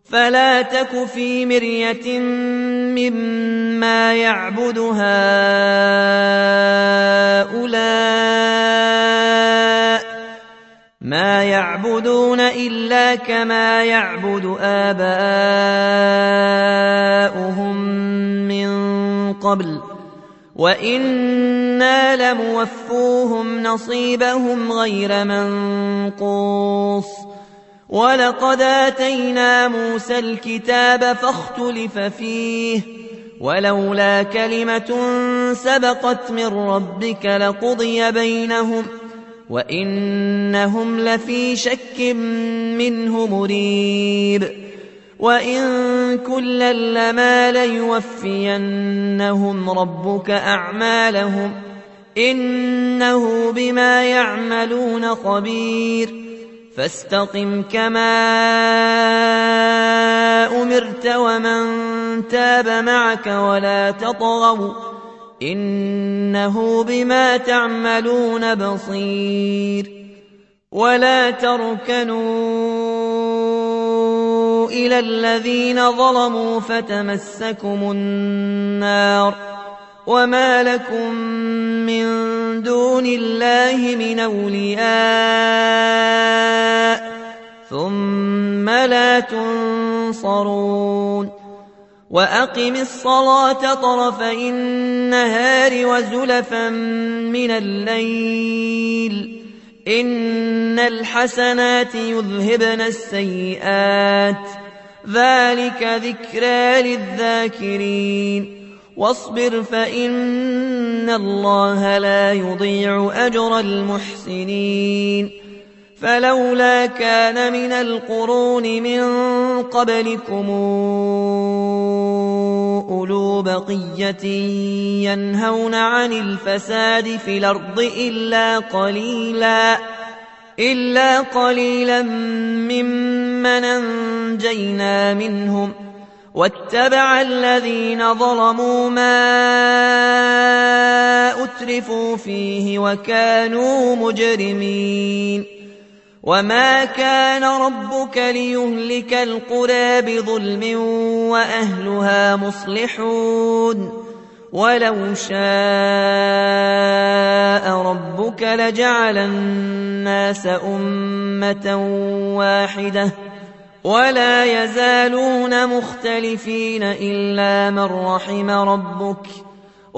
فلا تك في مرية مما يعبد هؤلاء ما يعبدون إلا كما يعبد آباؤهم من قبل وإنا لموفوهم نصيبهم غير منقوص ولقد آتينا موسى الكتاب فاختلف فيه ولولا كلمة سبقت من ربك لقضي بينهم وإنهم لفي شك منه مريب وإن كلا لما ليوفينهم ربك أعمالهم إنه بما يعملون خبير فاستقم كما أمرت ومن تاب معك ولا تطغوا إنه بما تعملون بصير ولا تركنوا إلى الذين ظلموا فتمسكم النار وما لكم من دون الله من أولياء ثم لا تنصرون وأقم الصلاة طرفي النهار وزلفا من الليل إن الحسنات يذهبن السيئات ذلك ذكرى للذاكرين واصبر فإن الله لا يضيع أجر المحسنين فلولا كان من القرون من قبلكم أولو بقية ينهون عن الفساد في الأرض إلا قليلا ممن أنجينا منهم واتبع الذين ظلموا ما أترفوا فيه وكانوا مجرمين وما كان ربك ليهلك القرى بظلم وأهلها مصلحون ولو شاء ربك لجعل الناس أمة واحدة ولا يزالون مختلفين إلا من رحم ربك